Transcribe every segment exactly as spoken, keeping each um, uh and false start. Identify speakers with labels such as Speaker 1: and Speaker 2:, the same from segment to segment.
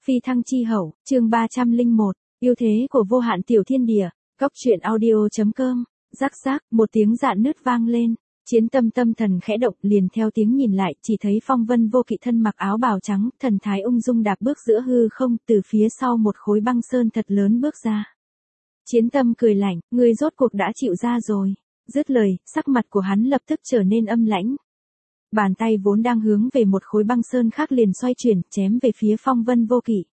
Speaker 1: Phi thăng chi hậu, chương ba trăm lẻ một, ưu thế của vô hạn tiểu thiên địa, góc truyện audio.com, rắc rắc, một tiếng rạn nứt vang lên, Chiến Tâm tâm thần khẽ động liền theo tiếng nhìn lại, chỉ thấy Phong Vân Vô Kỵ thân mặc áo bào trắng, thần thái ung dung đạp bước giữa hư không, từ phía sau một khối băng sơn thật lớn bước ra. Chiến Tâm cười lạnh, ngươi rốt cuộc đã chịu ra rồi. Dứt lời, sắc mặt của hắn lập tức trở nên âm lãnh. Bàn tay vốn đang hướng về một khối băng sơn khác liền xoay chuyển, chém về phía Phong Vân Vô Kỵ.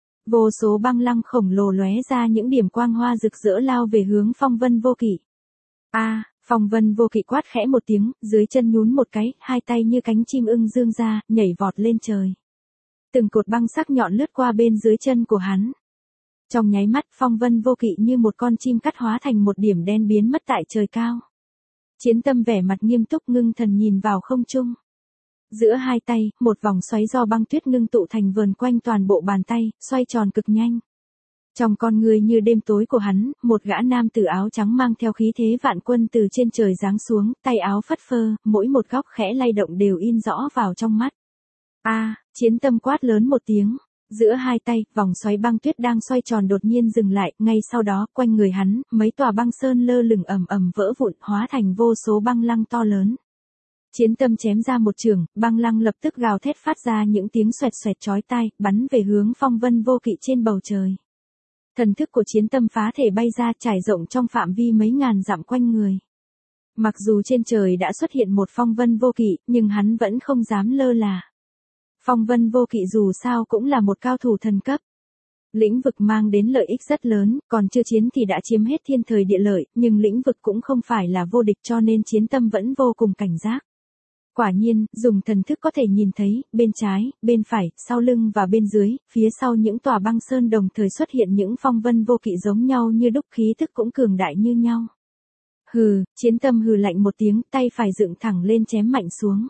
Speaker 1: Vô số băng lăng khổng lồ lóe ra những điểm quang hoa rực rỡ lao về hướng Phong Vân Vô Kỵ. A, à, Phong Vân Vô Kỵ quát khẽ một tiếng, dưới chân nhún một cái, hai tay như cánh chim ưng dương ra, nhảy vọt lên trời. Từng cột băng sắc nhọn lướt qua bên dưới chân của hắn. Trong nháy mắt, Phong Vân Vô Kỵ như một con chim cắt hóa thành một điểm đen biến mất tại trời cao. Chiến Tâm vẻ mặt nghiêm túc ngưng thần nhìn vào không trung. Giữa hai tay, một vòng xoáy do băng tuyết ngưng tụ thành vờn quanh toàn bộ bàn tay, xoay tròn cực nhanh. Trong con người như đêm tối của hắn, một gã nam tử áo trắng mang theo khí thế vạn quân từ trên trời giáng xuống, tay áo phất phơ, mỗi một góc khẽ lay động đều in rõ vào trong mắt. A, à, Chiến Tâm quát lớn một tiếng. Giữa hai tay, vòng xoáy băng tuyết đang xoay tròn đột nhiên dừng lại, ngay sau đó, quanh người hắn, mấy tòa băng sơn lơ lửng ầm ầm vỡ vụn, hóa thành vô số băng lăng to lớn. Chiến Tâm chém ra một chưởng, băng lăng lập tức gào thét phát ra những tiếng xoẹt xoẹt chói tai, bắn về hướng Phong Vân Vô Kỵ trên bầu trời. Thần thức của Chiến Tâm phá thể bay ra trải rộng trong phạm vi mấy ngàn dặm quanh người. Mặc dù trên trời đã xuất hiện một Phong Vân Vô Kỵ, nhưng hắn vẫn không dám lơ là. Phong Vân Vô Kỵ dù sao cũng là một cao thủ thần cấp. Lĩnh vực mang đến lợi ích rất lớn, còn chưa chiến thì đã chiếm hết thiên thời địa lợi, nhưng lĩnh vực cũng không phải là vô địch cho nên Chiến Tâm vẫn vô cùng cảnh giác. Quả nhiên, dùng thần thức có thể nhìn thấy, bên trái, bên phải, sau lưng và bên dưới, phía sau những tòa băng sơn đồng thời xuất hiện những Phong Vân Vô Kỵ giống nhau như đúc, khí thức cũng cường đại như nhau. Hừ, Chiến Tâm hừ lạnh một tiếng, tay phải dựng thẳng lên chém mạnh xuống.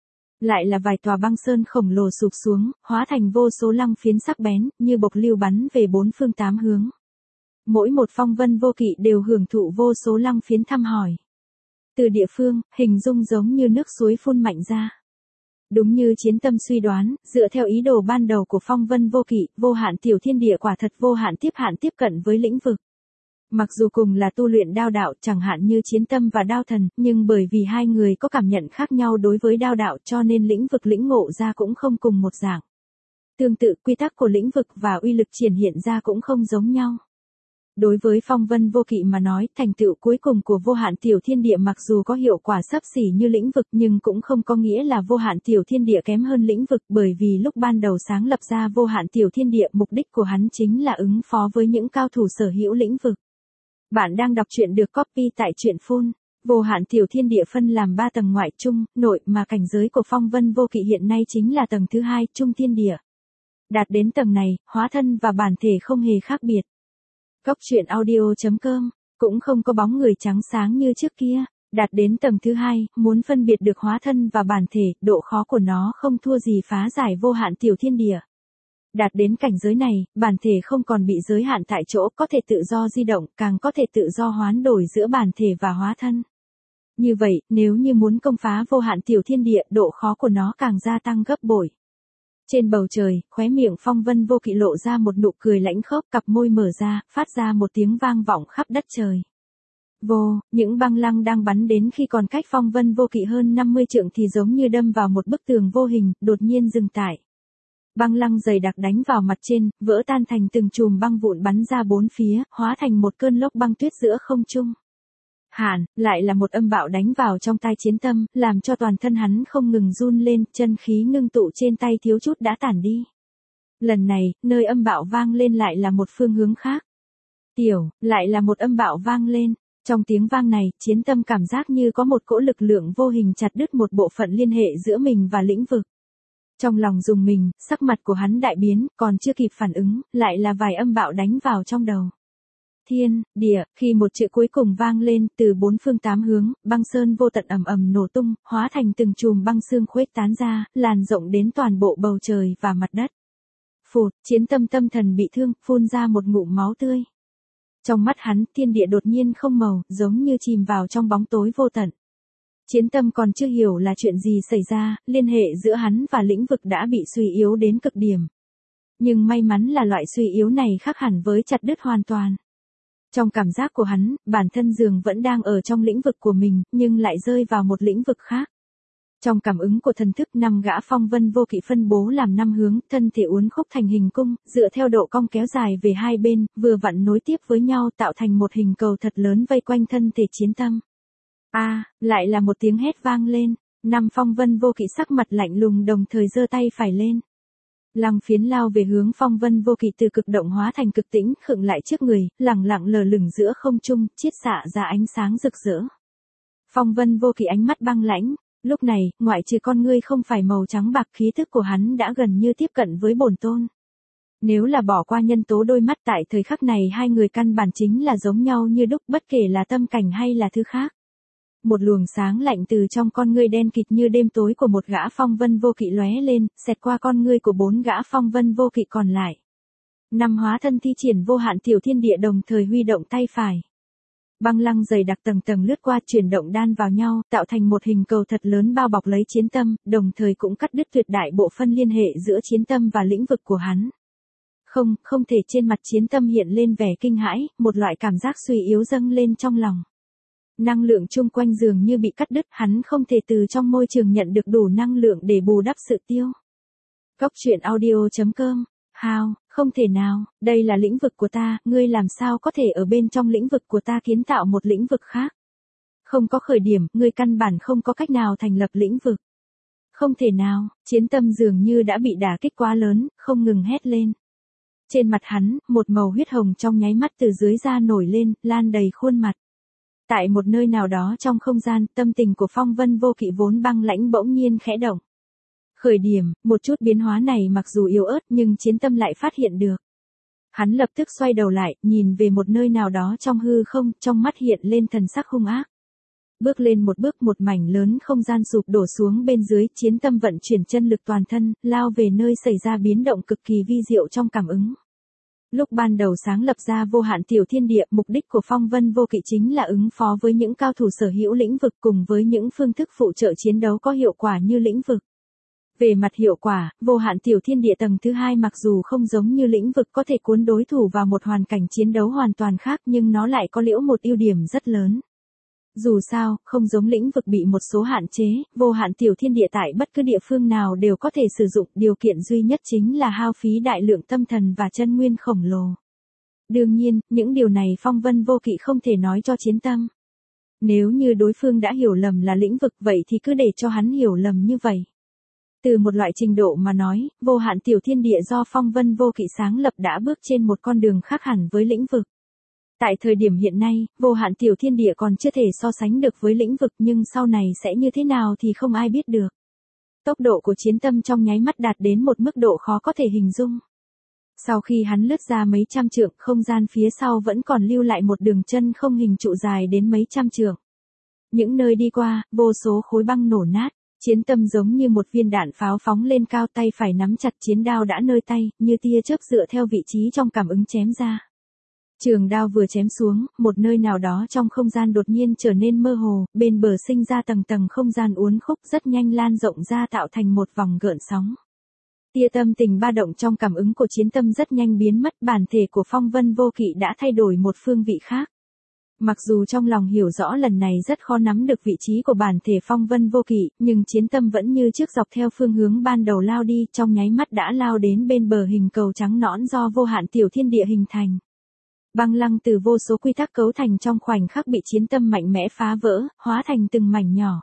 Speaker 1: Lại là vài tòa băng sơn khổng lồ sụp xuống, hóa thành vô số lăng phiến sắc bén, như bộc lưu bắn về bốn phương tám hướng. Mỗi một Phong Vân Vô Kỵ đều hưởng thụ vô số lăng phiến thăm hỏi. Từ địa phương, hình dung giống như nước suối phun mạnh ra. Đúng như Chiến Tâm suy đoán, dựa theo ý đồ ban đầu của Phong Vân Vô Kỵ, vô hạn tiểu thiên địa quả thật vô hạn tiếp hạn tiếp cận với lĩnh vực. Mặc dù cùng là tu luyện đao đạo chẳng hạn như Chiến Tâm và đao thần, nhưng bởi vì hai người có cảm nhận khác nhau đối với đao đạo cho nên lĩnh vực lĩnh ngộ ra cũng không cùng một dạng. Tương tự quy tắc của lĩnh vực và uy lực triển hiện ra cũng không giống nhau. Đối với Phong Vân Vô Kỵ mà nói, thành tựu cuối cùng của vô hạn tiểu thiên địa mặc dù có hiệu quả xấp xỉ như lĩnh vực nhưng cũng không có nghĩa là vô hạn tiểu thiên địa kém hơn lĩnh vực, bởi vì lúc ban đầu sáng lập ra vô hạn tiểu thiên địa, mục đích của hắn chính là ứng phó với những cao thủ sở hữu lĩnh vực. Bạn đang đọc truyện được copy tại truyện phun. Vô hạn tiểu thiên địa phân làm ba tầng ngoại, trung, nội, mà cảnh giới của Phong Vân Vô Kỵ hiện nay chính là tầng thứ hai, trung thiên địa. Đạt đến tầng này, hóa thân và bản thể không hề khác biệt. Góc truyện audio.com, cũng không có bóng người trắng sáng như trước kia. Đạt đến tầng thứ hai, muốn phân biệt được hóa thân và bản thể, độ khó của nó không thua gì phá giải vô hạn tiểu thiên địa. Đạt đến cảnh giới này, bản thể không còn bị giới hạn tại chỗ, có thể tự do di động, càng có thể tự do hoán đổi giữa bản thể và hóa thân. Như vậy, nếu như muốn công phá vô hạn tiểu thiên địa, độ khó của nó càng gia tăng gấp bội. Trên bầu trời, khóe miệng Phong Vân Vô Kỵ lộ ra một nụ cười lãnh khốc, cặp môi mở ra, phát ra một tiếng vang vọng khắp đất trời. Vô, những băng lăng đang bắn đến khi còn cách Phong Vân Vô Kỵ hơn năm mươi trượng thì giống như đâm vào một bức tường vô hình, đột nhiên dừng tại. Băng lăng dày đặc đánh vào mặt trên, vỡ tan thành từng chùm băng vụn bắn ra bốn phía, hóa thành một cơn lốc băng tuyết giữa không trung. Hàn, lại là một âm bạo đánh vào trong tai Chiến Tâm, làm cho toàn thân hắn không ngừng run lên, chân khí ngưng tụ trên tay thiếu chút đã tản đi. Lần này, nơi âm bạo vang lên lại là một phương hướng khác. Tiểu, lại là một âm bạo vang lên. Trong tiếng vang này, Chiến Tâm cảm giác như có một cỗ lực lượng vô hình chặt đứt một bộ phận liên hệ giữa mình và lĩnh vực. Trong lòng rùng mình, sắc mặt của hắn đại biến, còn chưa kịp phản ứng, lại là vài âm bạo đánh vào trong đầu. Thiên, địa, khi một chữ cuối cùng vang lên, từ bốn phương tám hướng, băng sơn vô tận ầm ầm nổ tung, hóa thành từng chùm băng xương khuếch tán ra, lan rộng đến toàn bộ bầu trời và mặt đất. Phụt, Chiến Tâm tâm thần bị thương, phun ra một ngụm máu tươi. Trong mắt hắn, thiên địa đột nhiên không màu, giống như chìm vào trong bóng tối vô tận. Chiến Tâm còn chưa hiểu là chuyện gì xảy ra, liên hệ giữa hắn và lĩnh vực đã bị suy yếu đến cực điểm. Nhưng may mắn là loại suy yếu này khác hẳn với chặt đứt hoàn toàn. Trong cảm giác của hắn, bản thân dường vẫn đang ở trong lĩnh vực của mình, nhưng lại rơi vào một lĩnh vực khác. Trong cảm ứng của thần thức, năm gã phong vân vô kỵ phân bố làm năm hướng, thân thể uốn khúc thành hình cung, dựa theo độ cong kéo dài về hai bên, vừa vặn nối tiếp với nhau tạo thành một hình cầu thật lớn vây quanh thân thể chiến tâm. A, à, lại là một tiếng hét vang lên, năm phong vân vô kỵ sắc mặt lạnh lùng đồng thời giơ tay phải lên. Lăng phiến lao về hướng phong vân vô kỵ từ cực động hóa thành cực tĩnh, khựng lại trước người, lẳng lặng lờ lửng giữa không trung, chiết xạ ra ánh sáng rực rỡ. Phong vân vô kỵ ánh mắt băng lãnh, lúc này, ngoại trừ con ngươi không phải màu trắng bạc, khí thức của hắn đã gần như tiếp cận với bổn tôn. Nếu là bỏ qua nhân tố đôi mắt, tại thời khắc này hai người căn bản chính là giống nhau như đúc, bất kể là tâm cảnh hay là thứ khác. Một luồng sáng lạnh từ trong con ngươi đen kịt như đêm tối của một gã phong vân vô kỵ lóe lên, xẹt qua con ngươi của bốn gã phong vân vô kỵ còn lại. Năm hóa thân thi triển vô hạn tiểu thiên địa đồng thời huy động tay phải. Băng lăng dày đặc tầng tầng lướt qua, chuyển động đan vào nhau, tạo thành một hình cầu thật lớn bao bọc lấy chiến tâm, đồng thời cũng cắt đứt tuyệt đại bộ phân liên hệ giữa chiến tâm và lĩnh vực của hắn. Không, không thể. Trên mặt chiến tâm hiện lên vẻ kinh hãi, một loại cảm giác suy yếu dâng lên trong lòng. Năng lượng chung quanh dường như bị cắt đứt, hắn không thể từ trong môi trường nhận được đủ năng lượng để bù đắp sự tiêu. Cốc truyện audio chấm com. Hào, không thể nào, đây là lĩnh vực của ta, ngươi làm sao có thể ở bên trong lĩnh vực của ta kiến tạo một lĩnh vực khác? Không có khởi điểm, ngươi căn bản không có cách nào thành lập lĩnh vực. Không thể nào, chiến tâm dường như đã bị đả kích quá lớn, không ngừng hét lên. Trên mặt hắn, một màu huyết hồng trong nháy mắt từ dưới da nổi lên, lan đầy khuôn mặt. Tại một nơi nào đó trong không gian, tâm tình của phong vân vô kỵ vốn băng lãnh bỗng nhiên khẽ động. Khởi điểm, một chút biến hóa này mặc dù yếu ớt nhưng chiến tâm lại phát hiện được. Hắn lập tức xoay đầu lại, nhìn về một nơi nào đó trong hư không, trong mắt hiện lên thần sắc hung ác. Bước lên một bước, một mảnh lớn không gian sụp đổ xuống bên dưới, chiến tâm vận chuyển chân lực toàn thân, lao về nơi xảy ra biến động cực kỳ vi diệu trong cảm ứng. Lúc ban đầu sáng lập ra vô hạn tiểu thiên địa, mục đích của phong vân vô kỵ chính là ứng phó với những cao thủ sở hữu lĩnh vực cùng với những phương thức phụ trợ chiến đấu có hiệu quả như lĩnh vực. Về mặt hiệu quả, vô hạn tiểu thiên địa tầng thứ hai mặc dù không giống như lĩnh vực có thể cuốn đối thủ vào một hoàn cảnh chiến đấu hoàn toàn khác, nhưng nó lại có liễu một ưu điểm rất lớn. Dù sao, không giống lĩnh vực bị một số hạn chế, vô hạn tiểu thiên địa tại bất cứ địa phương nào đều có thể sử dụng, điều kiện duy nhất chính là hao phí đại lượng tâm thần và chân nguyên khổng lồ. Đương nhiên, những điều này phong vân vô kỵ không thể nói cho chiến tâm. Nếu như đối phương đã hiểu lầm là lĩnh vực, vậy thì cứ để cho hắn hiểu lầm như vậy. Từ một loại trình độ mà nói, vô hạn tiểu thiên địa do phong vân vô kỵ sáng lập đã bước trên một con đường khác hẳn với lĩnh vực. Tại thời điểm hiện nay, vô hạn tiểu thiên địa còn chưa thể so sánh được với lĩnh vực, nhưng sau này sẽ như thế nào thì không ai biết được. Tốc độ của chiến tâm trong nháy mắt đạt đến một mức độ khó có thể hình dung. Sau khi hắn lướt ra mấy trăm trượng, không gian phía sau vẫn còn lưu lại một đường chân không hình trụ dài đến mấy trăm trượng. Những nơi đi qua, vô số khối băng nổ nát. Chiến tâm giống như một viên đạn pháo phóng lên cao, tay phải nắm chặt chiến đao đã nơi tay, như tia chớp dựa theo vị trí trong cảm ứng chém ra. Trường đao vừa chém xuống, một nơi nào đó trong không gian đột nhiên trở nên mơ hồ, bên bờ sinh ra tầng tầng không gian uốn khúc rất nhanh lan rộng ra tạo thành một vòng gợn sóng. Tia tâm tình ba động trong cảm ứng của chiến tâm rất nhanh biến mất, bản thể của phong vân vô kỵ đã thay đổi một phương vị khác. Mặc dù trong lòng hiểu rõ lần này rất khó nắm được vị trí của bản thể phong vân vô kỵ, nhưng chiến tâm vẫn như trước dọc theo phương hướng ban đầu lao đi, trong nháy mắt đã lao đến bên bờ hình cầu trắng nõn do vô hạn tiểu thiên địa hình thành. Băng lăng từ vô số quy tắc cấu thành trong khoảnh khắc bị chiến tâm mạnh mẽ phá vỡ, hóa thành từng mảnh nhỏ.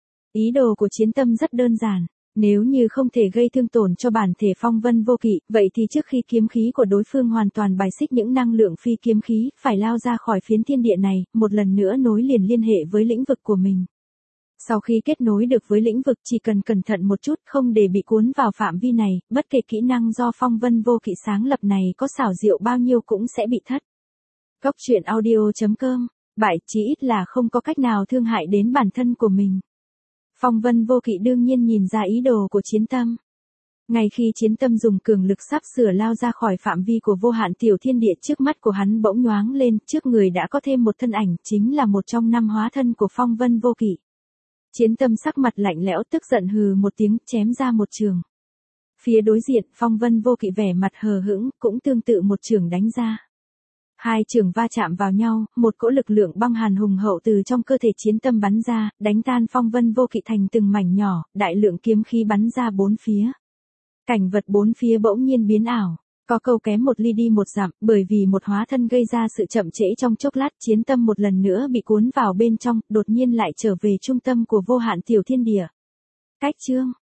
Speaker 1: Ý đồ của chiến tâm rất đơn giản. Nếu như không thể gây thương tổn cho bản thể phong vân vô kỵ, vậy thì trước khi kiếm khí của đối phương hoàn toàn bài xích những năng lượng phi kiếm khí, phải lao ra khỏi phiến thiên địa này, một lần nữa nối liền liên hệ với lĩnh vực của mình. Sau khi kết nối được với lĩnh vực, chỉ cần cẩn thận một chút, không để bị cuốn vào phạm vi này, bất kể kỹ năng do phong vân vô kỵ sáng lập này có xảo diệu bao nhiêu cũng sẽ bị thất. Cốc truyện audio chấm com, bại chí ít là không có cách nào thương hại đến bản thân của mình. Phong vân vô kỵ đương nhiên nhìn ra ý đồ của chiến tâm. Ngay khi chiến tâm dùng cường lực sắp sửa lao ra khỏi phạm vi của vô hạn tiểu thiên địa, trước mắt của hắn bỗng nhoáng lên, trước người đã có thêm một thân ảnh, chính là một trong năm hóa thân của phong vân vô kỵ. Chiến tâm sắc mặt lạnh lẽo tức giận hừ một tiếng, chém ra một trường. Phía đối diện, Phong Vân Vô Kỵ vẻ mặt hờ hững, cũng tương tự một chưởng đánh ra. Hai chưởng va chạm vào nhau, một cỗ lực lượng băng hàn hùng hậu từ trong cơ thể Chiến Tâm bắn ra, đánh tan Phong Vân Vô Kỵ thành từng mảnh nhỏ, đại lượng kiếm khí bắn ra bốn phía. Cảnh vật bốn phía bỗng nhiên biến ảo. Có câu kém một ly đi một dặm, bởi vì một hóa thân gây ra sự chậm trễ trong chốc lát, Chiến Tâm một lần nữa bị cuốn vào bên trong, đột nhiên lại trở về trung tâm của vô hạn tiểu thiên địa. Cách chương